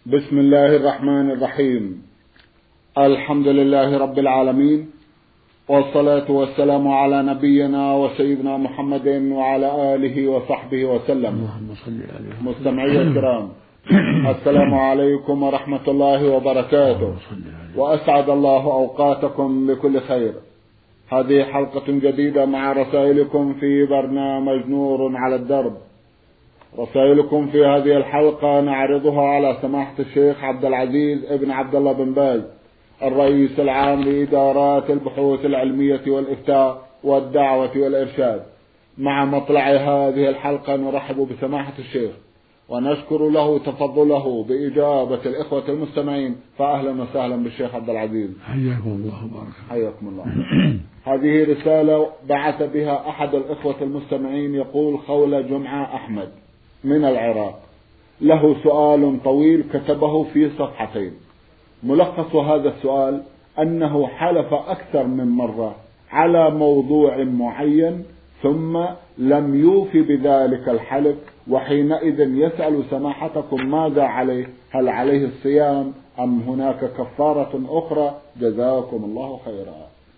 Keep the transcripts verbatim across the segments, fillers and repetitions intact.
بسم الله الرحمن الرحيم. الحمد لله رب العالمين، والصلاة والسلام على نبينا وسيدنا محمد وعلى آله وصحبه وسلم. مستمعي الكرام، السلام عليكم ورحمة الله وبركاته، وأسعد الله أوقاتكم بكل خير. هذه حلقة جديدة مع رسائلكم في برنامج نور على الدرب. رسائلكم في هذه الحلقة نعرضها على سماحة الشيخ عبد العزيز ابن عبد الله بن باز، الرئيس العام لإدارات البحوث العلمية والإفتاء والدعوة والإرشاد. مع مطلع هذه الحلقة نرحب بسماحة الشيخ ونشكر له تفضله بإجابة الإخوة المستمعين، فأهلا وسهلا بالشيخ عبد العزيز. حياكم الله وبارك. حياكم الله. هذه رسالة بعث بها أحد الإخوة المستمعين، يقول خولة جمعة أحمد من العراق، له سؤال طويل كتبه في صفحتين. ملخص هذا السؤال أنه حلف أكثر من مرة على موضوع معين ثم لم يوف بذلك الحلف، وحينئذ يسأل سماحتكم ماذا عليه؟ هل عليه الصيام أم هناك كفارة أخرى؟ جزاكم الله خيرا.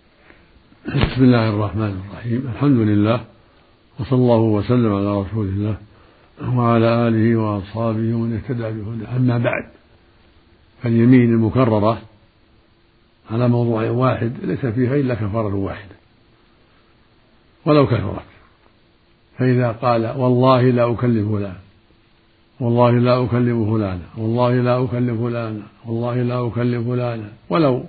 بسم الله الرحمن الرحيم. الحمد لله، وصلى الله وسلم على رسول الله وعلى آله وأصحابه ومن اهتدى بهداه. أما بعد، فاليمين المكررة على موضوع واحد ليس فيها إلا كفارة واحدة ولو كثرت. فإذا قال والله لا أكلم فلانا، والله لا أكلم فلانا، والله لا أكلم فلانا، والله لا أكلم فلانا، ولو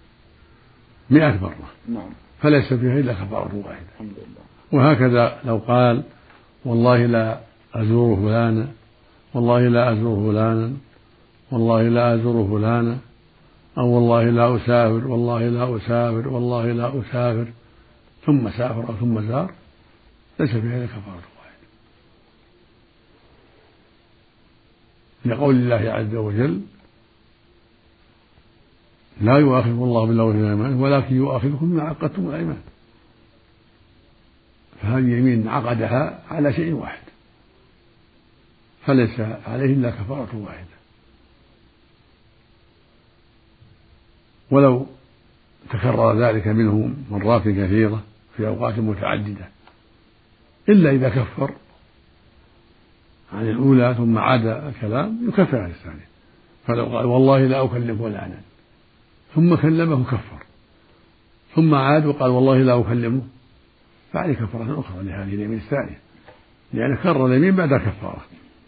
مئة مرة فليس فيها إلا كفارة واحدة. وهكذا لو قال والله لا أزور فلانا، والله لا أزور فلانا، والله لا أزور فلانا، أو والله لا أسافر، والله لا أسافر، والله لا أسافر، ثم سافر أو ثم زار، ليس فيها إلا كفارة واحدة، لقول الله عز وجل لا يؤاخذكم الله باللغو في الأيمان ولكن يؤاخذكم بما عقدتم الأيمان. فهذه يمين عقدها على شيء واحد فليس عليه إلا كفارة واحدة، ولو تكرر ذلك منه مرات كثيرة في أوقات متعددة، إلا إذا كفر عن الأولى ثم عاد الكلام يكفر عن الثانية. فلو قال والله لا أكلم فلانا ثم كلمه كفر، ثم عاد وقال والله لا أكلمه، فعليه كفارة أخرى لهذه اليمين الثانية، لأن كرر اليمين بعد كفارة.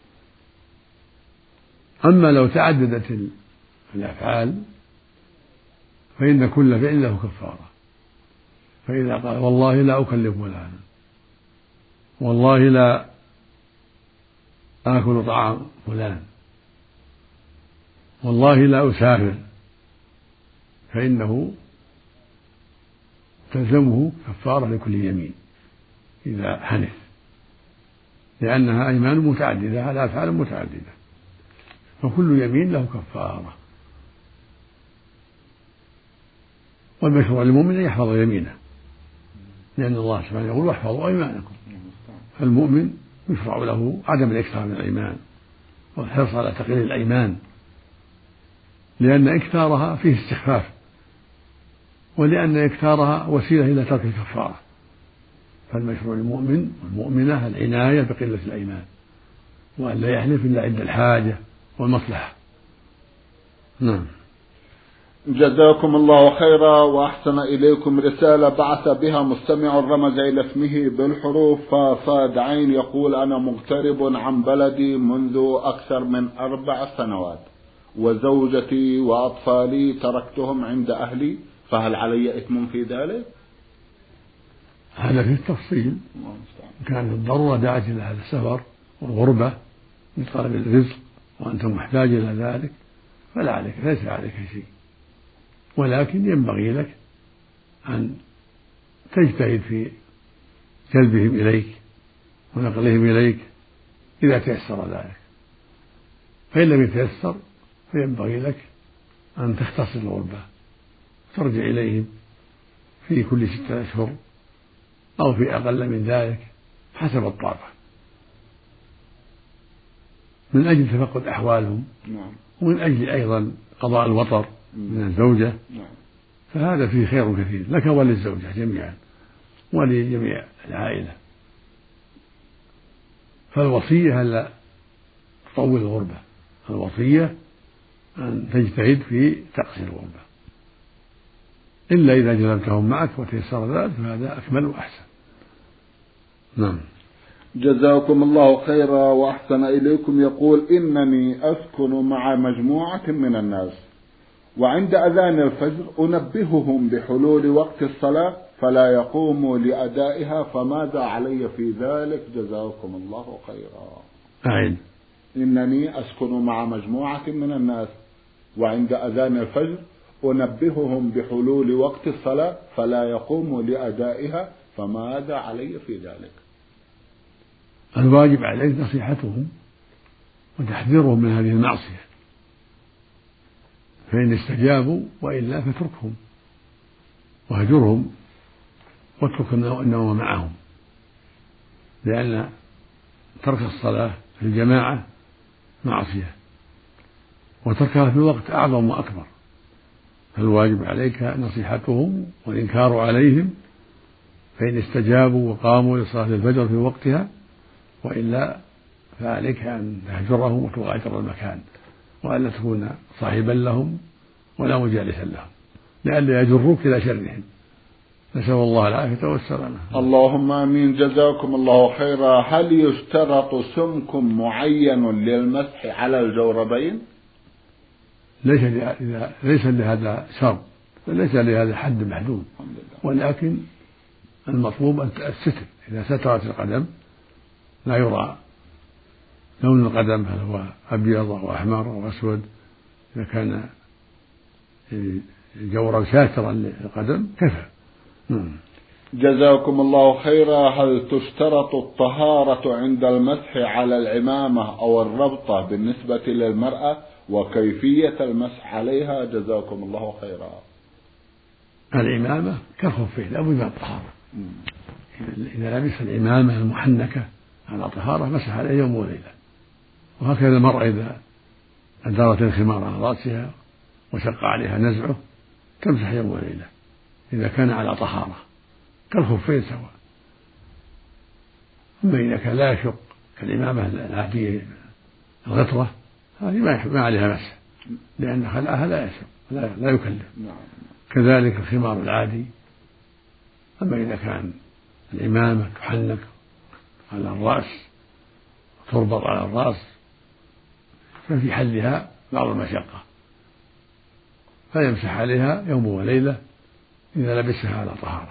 أما لو تعددت الأفعال فإن كل فعل له كفارة. فإذا قال والله لا أكلم فلانا، والله لا آكل طعام فلان، والله لا أسافر، فإنه تلزمه كفارة لكل يمين إذا حنث، لأنها أيمان متعددة على أفعال متعددة، فكل يمين له كفارة. والمشروع للمؤمن أن يحفظ يمينه، لأن الله سبحانه يقول واحفظوا أيمانكم. فالمؤمن يشرع له عدم الإكثار من الأيمان والحرص على تقليل الأيمان، لأن إكثارها فيه استخفاف، ولأن إكثارها وسيلة إلى ترك الكفارة. فالمشروع للمؤمن والمؤمنة العناية بقلة الأيمان، وأن لا يحلف إلا عند الحاجة والمصلحة. نعم. جزاكم الله خيرا وأحسن إليكم. رسالة بعث بها مستمع رمز إلى اسمه بالحروف فصاد عين، يقول أنا مغترب عن بلدي منذ أكثر من أربع سنوات، وزوجتي وأطفالي تركتهم عند أهلي، فهل علي إثم في ذلك؟ هذا في التفصيل. كانت الضرورة دعت إلى هذا السفر والغربة لطلب الرزق وأنت محتاج إلى ذلك فلا عليك، ليس عليك شيء، ولكن ينبغي لك أن تجتهد في جلبهم إليك ونقلهم إليك إذا تيسر ذلك. فإن لم يتيسر فينبغي لك أن تختصر الغربة ترجع إليهم في كل ستة أشهر أو في أقل من ذلك حسب الطاقة. من أجل تفقد أحوالهم، نعم. ومن أجل أيضا قضاء الوطر من الزوجة، نعم. فهذا فيه خير كثير لك وللزوجة جميعا ولجميع العائلة. فالوصية ألا تطول الغربة، الوصية أن تجتهد في تقصير الغربة، إلا إذا جلبتهم معك وتيسر ذلك فهذا أكمل وأحسن. نعم. جزاكم الله خيرا وأحسن إليكم. يقول: إنني أسكن مع مجموعة من الناس، وعند أذان الفجر أنبههم بحلول وقت الصلاة فلا يقوموا لأدائها، فماذا علي في ذلك؟ جزاكم الله خيرا. أعين. إنني أسكن مع مجموعة من الناس، وعند أذان الفجر أنبههم بحلول وقت الصلاة فلا يقوموا لأدائها، فماذا علي في ذلك؟ الواجب عليك نصيحتهم وتحذيرهم من هذه المعصية، فإن استجابوا وإلا فتركهم وهجرهم واترك النوم معهم، لأن ترك الصلاة في الجماعة معصية، وتركها في الوقت أعظم وأكبر. فالواجب عليك نصيحتهم والإنكار عليهم، فإن استجابوا وقاموا لصلاة الفجر في وقتها، وإلا فعليك أن تهجرهم وتغادر المكان، وألا تكون صاحبا لهم ولا مجالسا لهم، لئلا يجروك إلى شرهم. نسأل الله العافية والسلامة. اللهم آمين. جزاكم الله خيرا. هل يشترط سمك معين للمسح على الجوربين؟ ليس ليس لهذا شرط، ليس لهذا حد محدود، ولكن المطلوب الستر. إذا سترت القدم لا يرى لون القدم هل هو أبيض أو أحمر أو أسود، إذا كان الجورب ساترا للقدم كفى. جزاكم الله خيرا. هل تشترط الطهارة عند المسح على العمامة أو الربطة بالنسبة للمرأة، وكيفية المسح عليها؟ جزاكم الله خيرا. العمامة كالخفين لا بد من الطهارة. إذا لبس العمامة المحنكة على طهارة مسح عليه يوم وليلة، وهكذا المرأة إذا أدارت الخمار على رأسها وشق عليها نزعه تمسح يوم وليلة إذا كان على طهارة، كالخفين سواء. أما إذا كان لا يشق كالإمامة العادية الغطرة هذه ما عليها مسح، لأن خلعها لا يشق لا, لا يكلف. كذلك الخمار العادي. أما إذا كان الإمامة تحنك على الرأس تربط على الرأس ففي حلها بعض المشقة، فيمسح عليها يوم وليلة إذا لبسها على طهارة.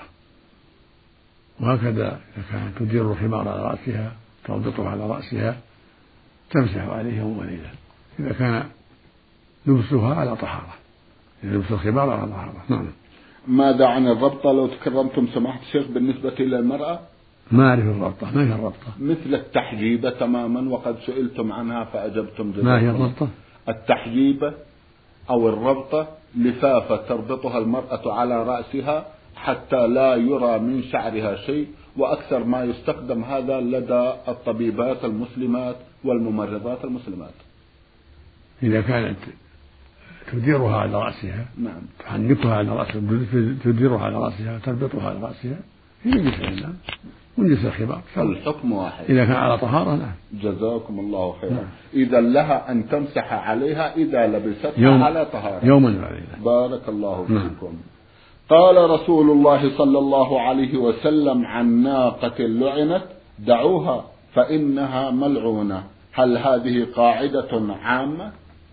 وهكذا إذا كانت تدير الخمار على رأسها تربطه على رأسها تمسح عليه يوم وليلة إذا كان لبسها على طهارة، إذا لبس الخمار على طهارة. نعم. ماذا عن الربطة لو تكرمتم سماحة الشيخ بالنسبة للمرأة؟ ما أعرف الربطة. ما هي الربطة؟ مثل التحجيبة تماما، وقد سئلتم عنها فأجبتم. ما هي الربطة؟ التحجيبة أو الربطة لفافة تربطها المرأة على رأسها حتى لا يرى من شعرها شيء، وأكثر ما يستخدم هذا لدى الطبيبات المسلمات والممرضات المسلمات. إذا كانت تديرها على رأسها، نعم، تحنكها على رأسها، تديرها على رأسها تربطها على رأسها، هي من جنس الإسلام ومن جنس الخبار، الحكم واحد إذا كان على طهارة. نعم. جزاكم الله خيرا. نعم. إذا لها أن تمسح عليها إذا لبستها يوم على طهارة يوما وليلة. بارك الله نعم. فيكم. قال رسول الله صلى الله عليه وسلم عن ناقة لعنت دعوها فإنها ملعونة، هل هذه قاعدة عامة؟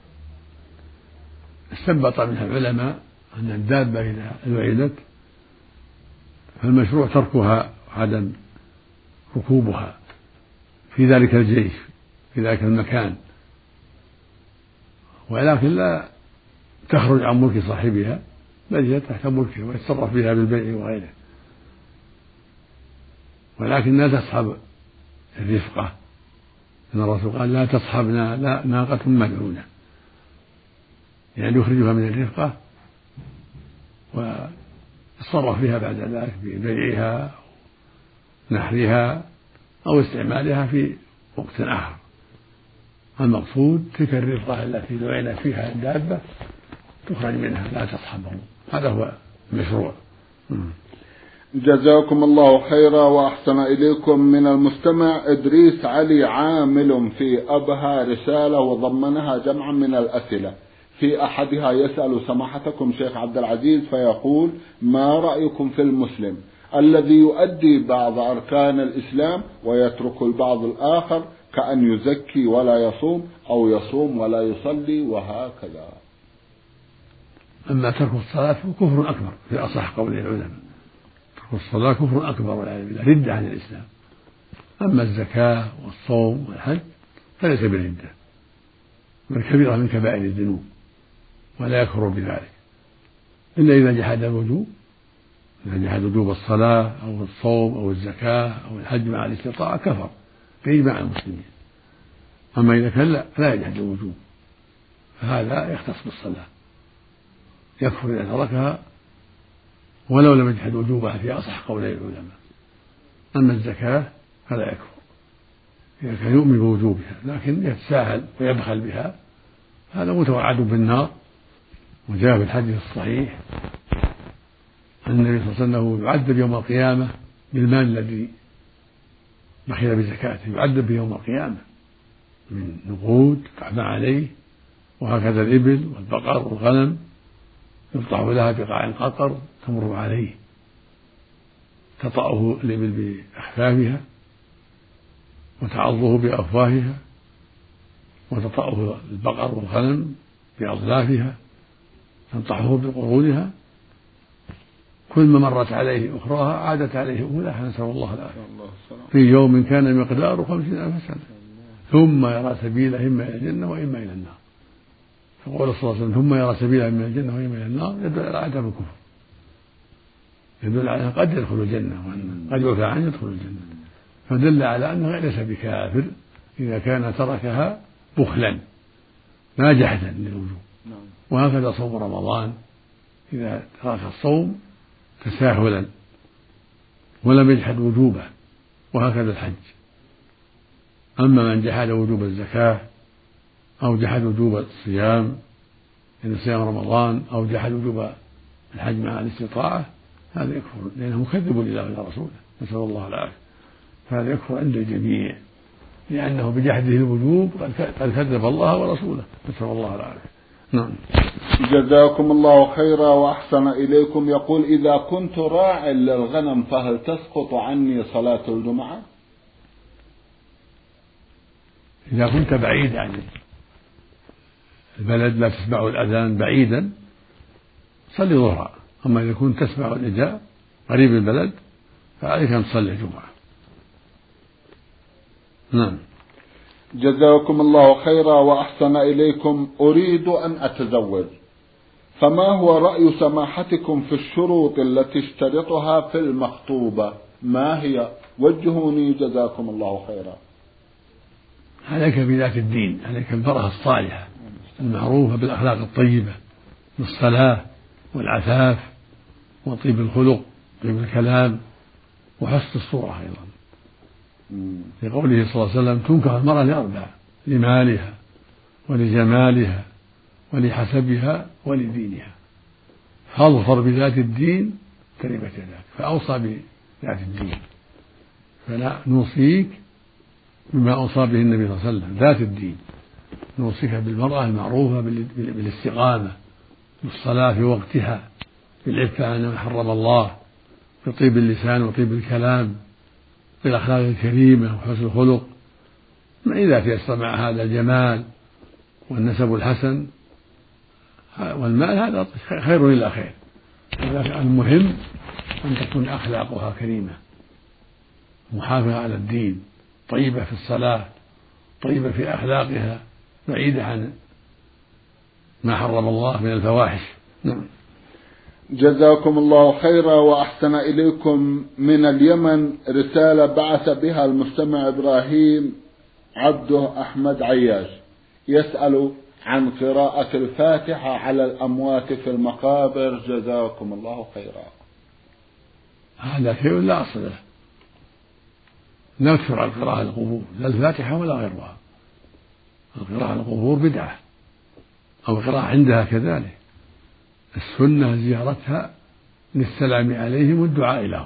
استنبط منها العلماء أن الدابة إذا لعنت فالمشروع تركها وعدم ركوبها في ذلك الجيش في ذلك المكان، ولكن لا تخرج عن ملك صاحبها بل هي تحت ملكه ويتصرف بها بالبيع وغيره، ولكن لا تصحب الرفقة، إن الرسول قال لا تصحبنا لا ناقة ملعونة، يعني يخرجها من الرفقة ويتصرف بها بعد ذلك ببيعها نحرها أو استعمالها في وقت آخر. المقصود تلك الرفقة التي دعينا فيها الدابة تخرج منها لا تصحبه، هذا هو المشروع. جزاكم الله خيرا وأحسن إليكم. من المستمع إدريس علي عامل في أبها رسالة وضمنها جمعا من الأسئلة، في أحدها يسأل سماحتكم شيخ عبد العزيز فيقول: ما رأيكم في المسلم الذي يؤدي بعض أركان الإسلام ويترك البعض الآخر، كأن يزكي ولا يصوم أو يصوم ولا يصلي وهكذا؟ أما ترك الصلاة كفر أكبر في أصح قول العلماء، ترك الصلاة كفر أكبر والعياذ بالله، ردة عن الإسلام. أما الزكاة والصوم والحج فليس بردة، بل كبيرة من كبائر الذنوب ولا يكفر بذلك إلا إذا جحد الوجوب، إذا جحد وجوب الصلاة أو الصوم أو الزكاة أو الحج مع الاستطاعة كفر بإجماع المسلمين. أما إذا كان لا, لا يجحد الوجوب فهذا يختص بالصلاة، يكفر إذا تركها ولو لم يجحد وجوبها في أصح قولي العلماء. أما الزكاة فلا يكفر إذا كان يؤمن بوجوبها لكن يتساهل ويبخل بها، هذا متوعد بالنار. وجاء في الحديث الصحيح أن النبي صلى الله عليه وسلم يعذب يوم القيامة بالمال الذي بخل بزكاته، يعذب به يوم القيامة من نقود تعبى عليه، وهكذا الإبل والبقر والغنم يقطع لها بقاع قطر تمر عليه، تطأه الإبل بأخفافها وتعضه بأفواهها، وتطأه البقر والغنم بأظلافها تنطحه بقرونها، كل ما مرت عليه أخراها عادت عليه أولاها، نسأل الله العافية، في يوم كان مقداره خمسين ألف سنة، ثم يرى سبيله إما إلى الجنة وإما إلى النار. فقول صلى الله عليه وسلم: ثم يرى سبيله إما إلى الجنة وإما إلى النار، يدل على عدم الكفر، يدل على أنه قد يدخل الجنة وأنه قد يعفى عنه يدخل الجنة، فدل على أنه ليس بكافر إذا كان تركها بخلا لا جحدا للوجوب. وهكذا صوم رمضان، إذا ترك الصوم تساهلا ولم يجحد وجوبه، وهكذا الحج. أما من جحد وجوب الزكاة أو جحد وجوب الصيام إن صيام رمضان أو جحد وجوب الحج مع الاستطاعة، هذا يكفر لأنه مكذب لله ولرسوله، نسأل الله العافية، فهذا يكفر عند الجميع لأنه بجحده الوجوب قد كذب الله ورسوله، نسأل الله العافية. نعم. جزاكم الله خيرا وأحسن إليكم. يقول: إذا كنت راعي للغنم فهل تسقط عني صلاة الجمعة؟ إذا كنت بعيد عن البلد لا تسمع الأذان بعيدا صلي ظهرا، أما إذا كنت تسمع النداء قريب البلد فعليك أن تصلي الجمعة. نعم. جزاكم الله خيرا وأحسن إليكم. أريد أن أتزوج، فما هو رأي سماحتكم في الشروط التي اشترطها في المخطوبة؟ ما هي؟ وجهوني جزاكم الله خيرا. عليك بذات الدين، عليك المرأة الصالحة المعروفة بالأخلاق الطيبة، بالصلاة والعفاف وطيب الخلق طيب الكلام وحسن الصورة أيضا. في قوله صلى الله عليه وسلم: تنكح المرأة لأربع: لمالها ولجمالها ولحسبها ولدينها، فاظفر بذات الدين تربت يداك. فأوصى بذات الدين، فلا نوصيك بما أوصى به النبي صلى الله عليه وسلم، ذات الدين. نوصيك بالمرأة المعروفة بالاستقامة، بالصلاة في وقتها، بالعفة عن ما حرم الله، بطيب اللسان وطيب الكلام، بالأخلاق الكريمة وحسن الخلق. إذا تيسر مع هذا الجمال والنسب الحسن والمال هذا خير إلا خير، المهم أن تكون أخلاقها كريمة محافظة على الدين، طيبة في الصلاة، طيبة في أخلاقها، بعيدة عن ما حرم الله من الفواحش. نعم. جزاكم الله خيرا وأحسن إليكم. من اليمن رسالة بعث بها المستمع إبراهيم عبده أحمد عياش، يسأل عن قراءة الفاتحة على الأموات في المقابر، جزاكم الله خيرا. هذا شيء لا أصل له، لا تشرع القراءة على القبور، لا الفاتحة ولا غيرها، القراءة على القبور بدعة، أو القراءة عندها كذلك. السنة زيارتها للسلام عليهم والدعاء لهم،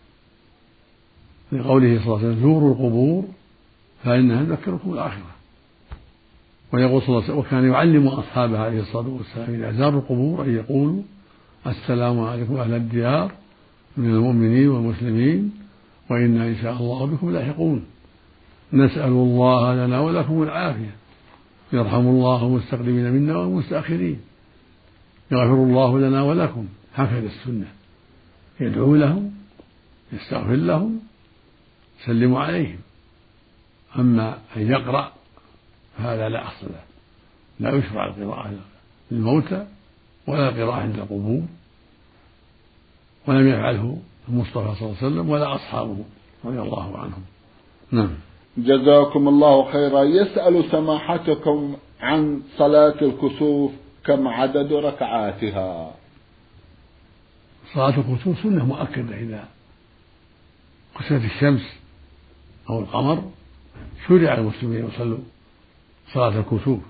لقوله صلى الله عليه وسلم: زوروا القبور فإنها تذكركم الآخرة. ويقول صلى الله عليه وسلم: وكان يعلم أصحابه عليه الصلاة والسلام إذا زاروا القبور أن يقولوا: السلام عليكم أهل الديار من المؤمنين والمسلمين وإنا إن شاء الله بكم لاحقون، نسأل الله لنا ولكم العافية، يرحم الله المستقدمين منا والمستأخرين، يغفر الله لنا ولكم. هكذا السنة، يدعو لهم، يستغفر لهم، يسلم عليهم. أما أن يقرأ هذا لا أصل له، لا يشرع القراءة للموتى ولا القراءة عند القبور، ولم يفعله المصطفى صلى الله عليه وسلم ولا أصحابه رضي الله عنهم. نعم. جزاكم الله خيرا. يسأل سماحتكم عن صلاة الكسوف، كم عدد ركعاتها؟ صلاة الكسوف سنة مؤكدة، إذا كسفت الشمس أو القمر شرع المسلمين يصلوا صلاة الكسوف،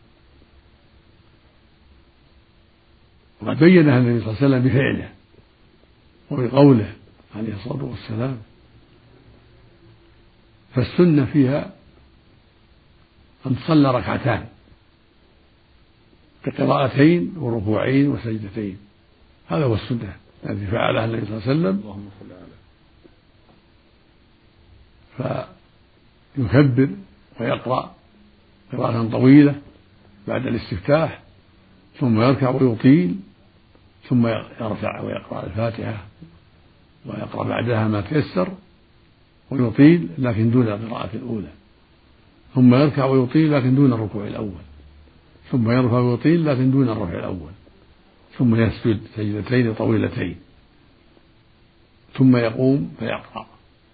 وقد بينها النبي صلى الله عليه وسلم بفعله وبقوله عليه الصلاة والسلام. فالسنة فيها أن تصلى ركعتان بقراءتين وركوعين وسجدتين، هذا هو السنة التي فعلها النبي صلى الله عليه وسلم. فيكبر ويقرأ قراءة طويلة بعد الاستفتاح، ثم يركع ويطيل، ثم يرفع ويقرأ الفاتحة ويقرأ بعدها ما تيسر ويطيل لكن دون القراءة الأولى، ثم يركع ويطيل لكن دون الركوع الأول، ثم يرفع ويطيل لكن دون الرفع الأول، ثم يسجد سجدتين طويلتين، ثم يقوم فيقرأ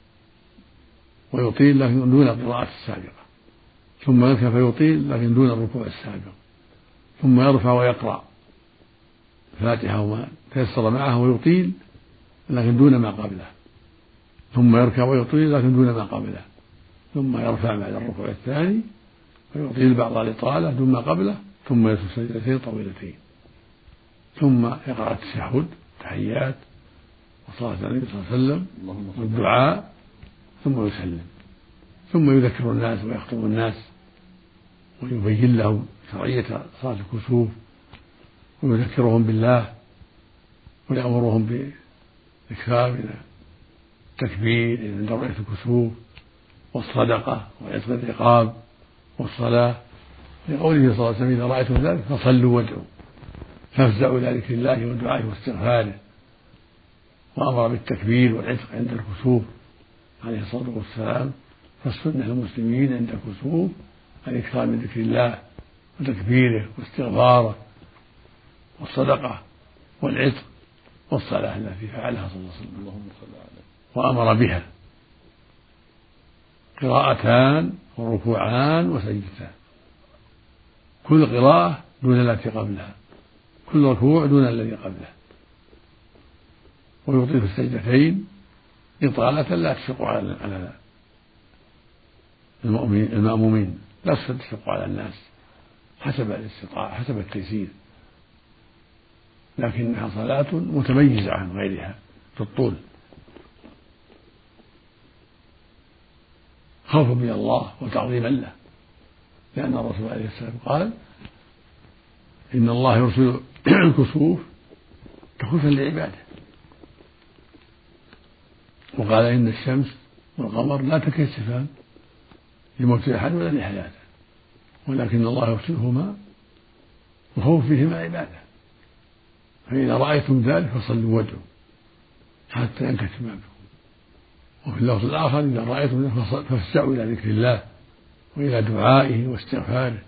ويطيل لكن دون القراءة السابقة، ثم يركع فيطيل لكن دون الركوع السابق، ثم يرفع ويقرأ الفاتحة وما تيسر معه ويطيل لكن دون ما قبله، ثم يركع ويطيل لكن دون ما قبله، ثم يرفع بعد الركوع الثاني ويطيل بعض الإطالة دون ما قبله، ثم يسجد سجدتين طويلتين، ثم يقرأ التشهد تحيات وصلاة النبي صلى الله عليه وسلم والدعاء، ثم يسلم، ثم يذكر الناس ويخطب الناس ويبين لهم شرعية صلاة الكسوف ويذكرهم بالله ويأمرهم بإكثار من التكبير عند رؤية الكسوف والصدقة وعتق الرقاب والصلاة، لقوله صلى الله عليه وسلم: إذا رأيتم ذلك فصلوا وادعوا، فافزعوا إلى ذكر الله ودعائه واستغفاره. وأمر بالتكبير والعتق عند الكسوف عليه الصلاة والسلام. فالسنة للمسلمين عند الكسوف الإكثار من ذكر الله وتكبيره واستغفاره والصدقة والعتق والصلاة التي فعلها صلى الله عليه وسلم وأمر بها، قراءتان وركوعان وسجدتان، كل قراءة دون التي قبلها، كل ركوع دون الذي قبله، ويطيل السجدتين إطالة لا تشق على المأمومين، لا تشق على الناس حسب الاستطاعة حسب التيسير، لكنها صلاة متميزة عن غيرها في الطول، خوفا من الله وتعظيما له، لأن الرسول عليه السلام قال: إن الله يرسل الكسوف تخوفا لعباده، وقال: إن الشمس والقمر لا تكسفان لموت أحد ولا لحياته، ولكن الله يرسلهما وخوف فيهما عباده، فإذا رأيتم ذلك فصلوا وادعوا حتى ينكشف ما بكم. وفي اللفظ الآخر: إذا رأيتم ذلك فافزعوا إلى ذكر الله وإلى دعائه واستغفاره.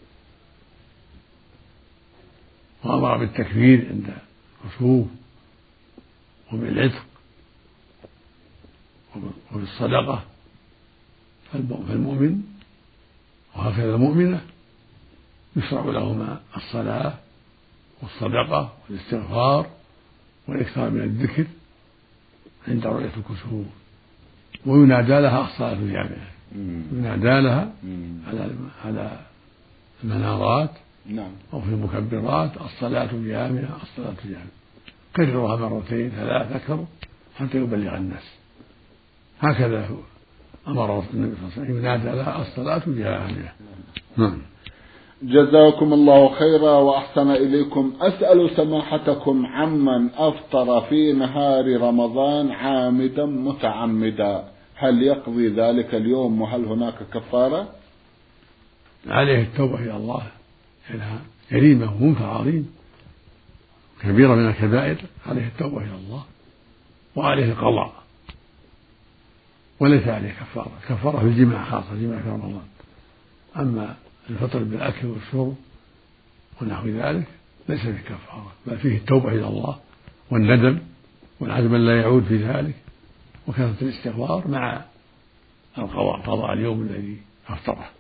وأمر بالتكبير عند الكسوف وبالعتق وبالصدقة، فالمؤمن وهكذا المؤمنة يشرع لهما الصلاة والصدقة والاستغفار والإكثار من الذكر عند رؤية الكسوف، وينادى لها الصلاة الجامعة، ينادى لها على على المنارات نعم. أو في المكبرات الصلاة جامعة الصلاة جامعة، كررها مرتين ثلاث أكثر حتى يبلغ الناس. هكذا أمر النبي صلى الله عليه وسلم ينادى لها الصلاة جامعة. نعم. جزاكم الله خيرا وأحسن إليكم. أسأل سماحتكم عمن أفطر في نهار رمضان عامدا متعمدا، هل يقضي ذلك اليوم وهل هناك كفارة؟ عليه التوبة إلى الله، إنها جريمة ومنكر عظيم كبيرة من الكبائر، عليه التوبة إلى الله وعليه القضاء، وليس عليه كفارة. كفارة في الجماع خاصة، الجماع في رمضان. أما الفطر بالأكل والشرب ونحو ذلك ليس فيه كفارة، بل فيه التوبة إلى الله والندم والعزم أن لا يعود في ذلك وكثرة الاستغفار مع القضاء، قضاء اليوم الذي أفطره.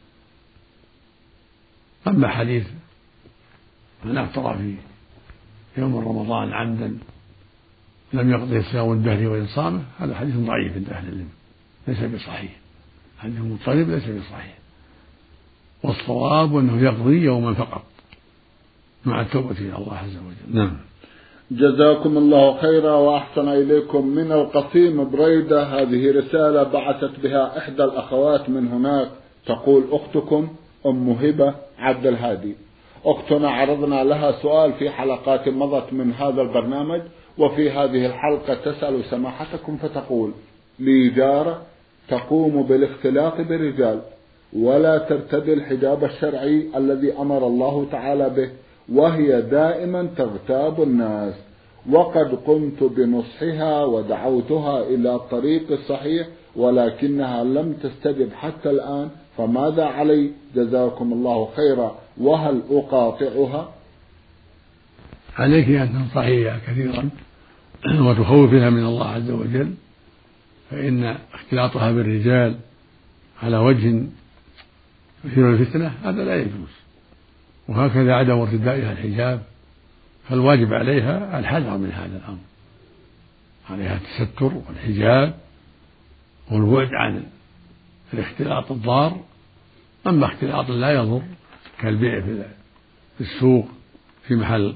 أما حديث من أفطر في يوم رمضان عمدا لم يقضي صيام الدهر وإن صامه، هذا حديث ضعيف عند أهل العلم، ليس بصحيح، حديث مضطرب ليس بصحيح. والصواب أنه يقضي يوما فقط مع التوبة إلى الله عز وجل. نعم. جزاكم الله خيرا وأحسن إليكم. من القصيم بريدة، هذه رسالة بعثت بها إحدى الأخوات من هناك، تقول: أختكم أم هبة عبد الهادي، أختنا عرضنا لها سؤال في حلقات مضت من هذا البرنامج، وفي هذه الحلقة تسأل سماحتكم فتقول: لي جارة تقوم بالاختلاط برجال ولا ترتدي الحجاب الشرعي الذي أمر الله تعالى به، وهي دائما تغتاب الناس، وقد قمت بنصحها ودعوتها إلى الطريق الصحيح ولكنها لم تستجب حتى الآن، فماذا علي؟ جزاكم الله خيرا، وهل أقاطعها؟ عليك أن تنصحيها كثيرا وتخوفها من الله عز وجل، فإن اختلاطها بالرجال على وجه يثير الفتنة هذا لا يجوز، وهكذا عدم ارتدائها الحجاب، فالواجب عليها الحذر من هذا الأمر، عليها التستر والحجاب والبعد عن الاختلاط الضار. أما اختلاط لا يضر كالبيع في السوق في محل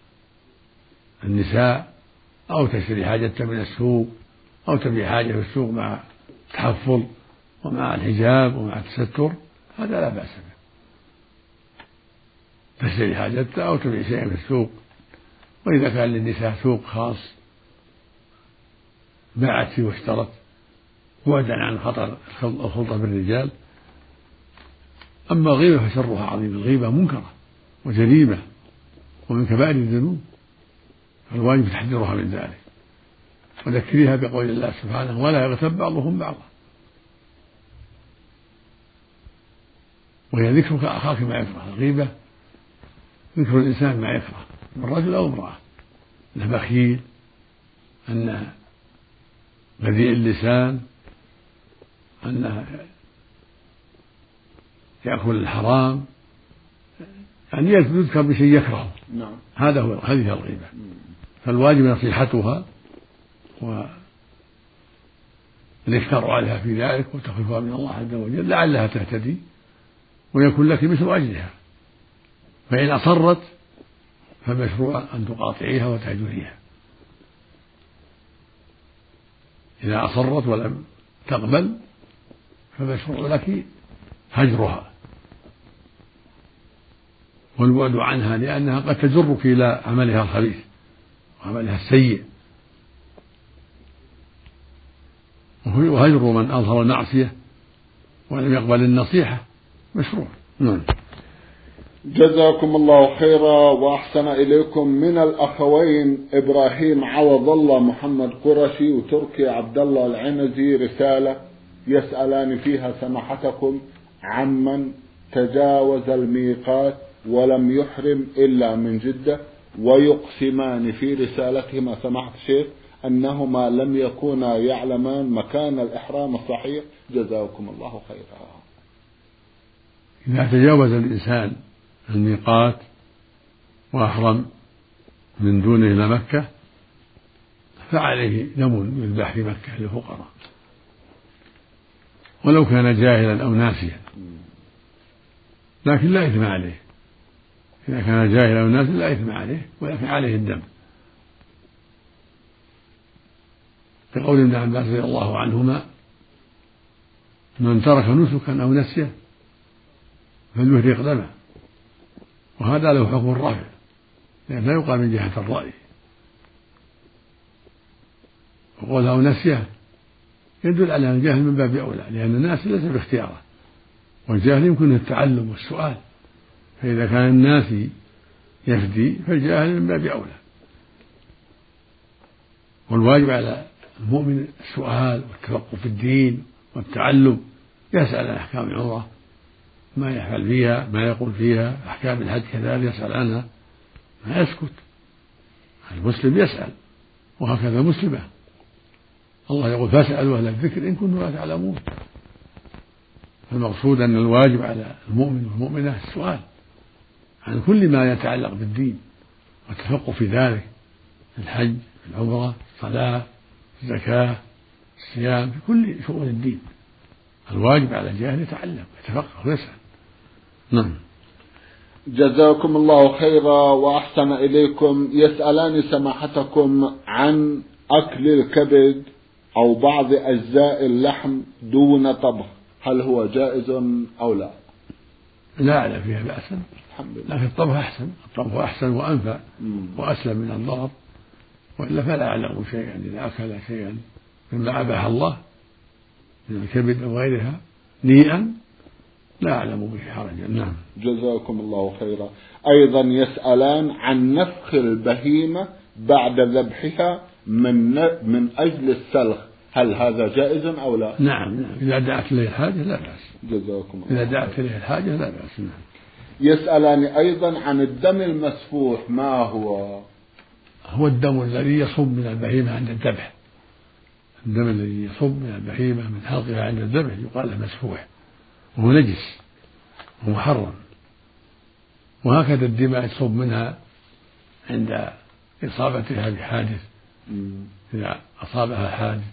النساء، أو تشتري حاجة من السوق، أو تبيع حاجة في السوق مع التحفظ ومع الحجاب ومع التستر، هذا لا بأس به. تشتري حاجتها أو تبيع شيئا في السوق، وإذا كان للنساء سوق خاص باعت فيه واشترت بعدا عن خطر الخلطة بالرجال. أما الغيبة فشرها عظيم، الغيبة منكرة وجريمة ومن كبائر الذنوب، فالواجب تحذيرها من ذلك، وذكريها بقول الله سبحانه: ولا يغتب بعضهم بعضا. وهي ذكرك أخاك ما يكره، الغيبة ذكر الإنسان ما يكره من رجل أو امرأة، أنه بخيل، أنه بذيء اللسان، أنه يأكل الحرام، يعني يذكر بشيء يكرهه. نعم. هذا هو هذه الغيبة، فالواجب نصيحتها والإكثار عليها في ذلك وتخفيفها من الله عز وجل لعلها تهتدي ويكون لك مثل أجرها. فإن أصرت فمشروع أن تقاطعيها وتهجريها. إذا أصرت ولم تقبل فمشروع لك هجرها والبعد عنها، لأنها قد تجرك إلى عملها الخبيث وعملها السيء. وهجر من أظهر المعصية ولم يقبل النصيحة مشروع. نعم. جزاكم الله خيرا وأحسن إليكم. من الأخوين إبراهيم عوض الله محمد قرشي وتركي عبد الله العنزي رسالة يسألان فيها سماحتكم عمن تجاوز الميقات ولم يحرم إلا من جدة، ويقسمان في رسالتهما سماحة الشيخ أنهما لم يكونا يعلمان مكان الإحرام الصحيح، جزاكم الله خيرا. إذا تجاوز الإنسان الميقات وأحرم من دونه إلى مكة فعليه دم يذبح في مكة للفقراء ولو كان جاهلا أو ناسيا، لكن لا إثم عليه، إذا كان جاهلا أو الناس لا إثم عليه، ولكن عليه الدم. كقول ابن عباس رضي الله عنهما: من ترك نسكا أو نسيه فليهرق دمه، وهذا له حكم الرفع، لأن لا يقال من جهة الرأي. وقوله أو نسيه يدل على الجهل من باب أولى، لأن الناس ليس باختياره، والجهل يمكن التعلم والسؤال، فإذا كان الناس يفدي فالجاهل من باب أولى. والواجب على المؤمن السؤال والتفقه في الدين والتعلم، يسأل عن أحكام العمرة، ما يفعل فيها، ما يقول فيها، أحكام الحج كذلك يسأل عنها، ما يسكت. المسلم يسأل، وهكذا المسلمة. الله يقول: فاسألوا أهل الذكر إن كنتم لا تعلمون. فالمقصود أن الواجب على المؤمن والمؤمنة السؤال عن كل ما يتعلق بالدين والتفقه في ذلك، الحج، العمرة، الصلاة، الزكاة، الصيام، في كل شؤون الدين. الواجب على الجاهل يتعلم يتفقه ويسأل. نعم. جزاكم الله خيرا وأحسن إليكم. يسألان سماحتكم عن أكل الكبد أو بعض أجزاء اللحم دون طبخ، هل هو جائز أو لا؟ لا أعلم فيها بأسا، الحمد لله. لكن الطبخ أحسن، الطبخ أحسن وأنفع وأسلم من الضرر، وإلا فلا أعلم شيئا إذا أكل شيئا مما أباح الله من الكبد أو غيرها نيئا لا أعلم به حرجا. نعم. جزاكم الله خيرا. أيضا يسألان عن نفخ البهيمة بعد ذبحها من من أجل السلخ، هل هذا جائز أو لا؟ نعم نعم، إذا دعت إليه الحاجة لا بأس. جزاكم الله. إذا دعت إليه الحاجة لا بأس. نعم. يسألان أيضا عن الدم المسفوح، ما هو؟ هو الدم الذي يصب من البهيمة عند الذبح، الدم الذي يصب من البهيمة من حلقها عند الذبح يقال له مسفوح، وهو نجس ومحرم. وهكذا الدماء يصب منها عند إصابتها بحادث، إذا أصابها حادث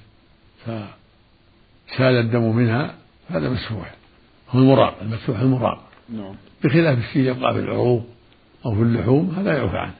فسال الدم منها هذا مسفوح، هو المراق، المسفوح المراق. نعم. بخلاف الشيء يبقى في العروق أو في اللحوم هذا يعفى عنه.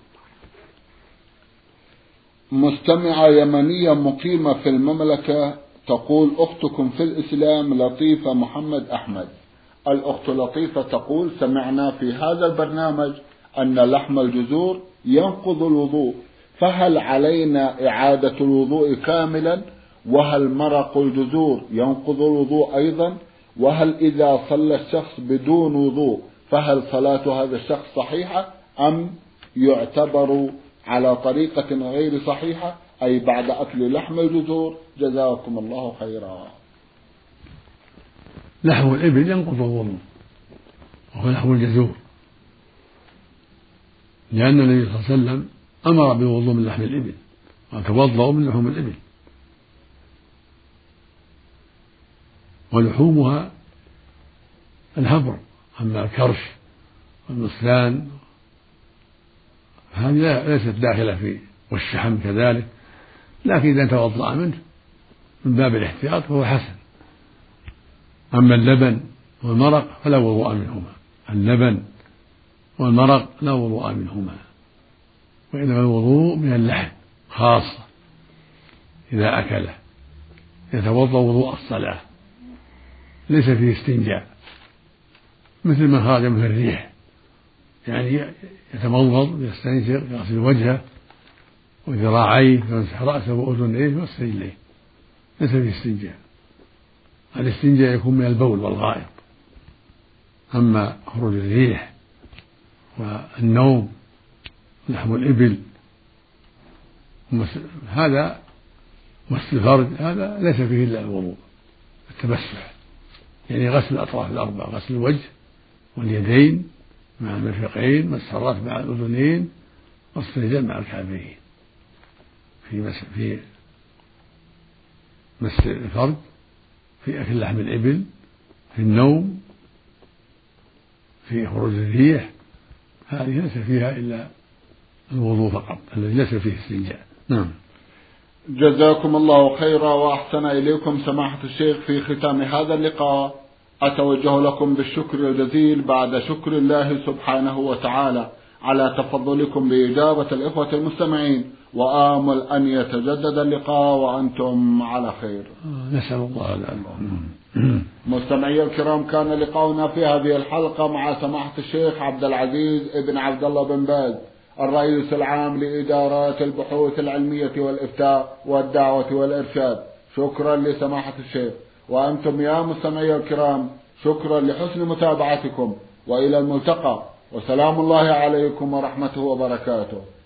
مستمعة يمنية مقيمة في المملكة تقول: أختكم في الإسلام لطيفة محمد أحمد. الأخت لطيفة تقول: سمعنا في هذا البرنامج أن لحم الجزور ينقض الوضوء، فهل علينا إعادة الوضوء كاملا؟ وهل مرق الجزور ينقض الوضوء أيضا؟ وهل إذا صلى الشخص بدون وضوء فهل صلاة هذا الشخص صحيحة أم يعتبر على طريقة غير صحيحة، أي بعد أكل لحم الجزور؟ جزاكم الله خيرا. لحم الإبل ينقض الوضوء وهو لحم الجزور، لأن النبي صلى الله عليه وسلم أمر بالوضوء من لحم الإبل وتوضأوا من لحوم الإبل، ولحومها الهبر، أما الكرش والمصلان هذه ليست داخلة في، والشحم كذلك، لكن إذا توضأ منه من باب الاحتياط فهو حسن. أما اللبن والمرق فلا وضوء منهما، اللبن والمرق لا وضوء منهما، وإنما الوضوء من اللحم خاصة إذا أكله، يتوضأ وضوء الصلاة، ليس فيه استنجاء مثل من خرج منه الريح، يعني يتمضمض ويستنشق، يغسل وجهه وذراعيه ويمسح رأسه وأذنيه وسجليه، ليس فيه استنجاء. الاستنجاء يكون من البول والغائط، أما خروج الريح والنوم لحم الإبل هذا مس الفرج هذا ليس فيه إلا الوضوء، التمسح يعني غسل الأطراف الأربع، غسل الوجه واليدين مع المرفقين، مس الرأس مع الأذنين، والسجل مع الكعبين في مس في مس الفرج، في أكل لحم الإبل، في النوم، في خروج الريح، هذه ليس فيها إلا الوضوء فقط الذي ليس فيه استنجاء. نعم. جزاكم الله خيرا وأحسن إليكم سماحة الشيخ. في ختام هذا اللقاء أتوجه لكم بالشكر الجزيل بعد شكر الله سبحانه وتعالى على تفضلكم بإجابة الإخوة المستمعين، وآمل أن يتجدد اللقاء وأنتم على خير. نسأل الله العافية. مستمعي الكرام، كان لقاؤنا في هذه الحلقة مع سماحة الشيخ عبد العزيز ابن عبد الله بن باز، الرئيس العام لإدارات البحوث العلمية والإفتاء والدعوة والإرشاد. شكرا لسماحة الشيخ، وأنتم يا مستمعي الكرام شكرا لحسن متابعتكم، وإلى الملتقى، وسلام الله عليكم ورحمته وبركاته.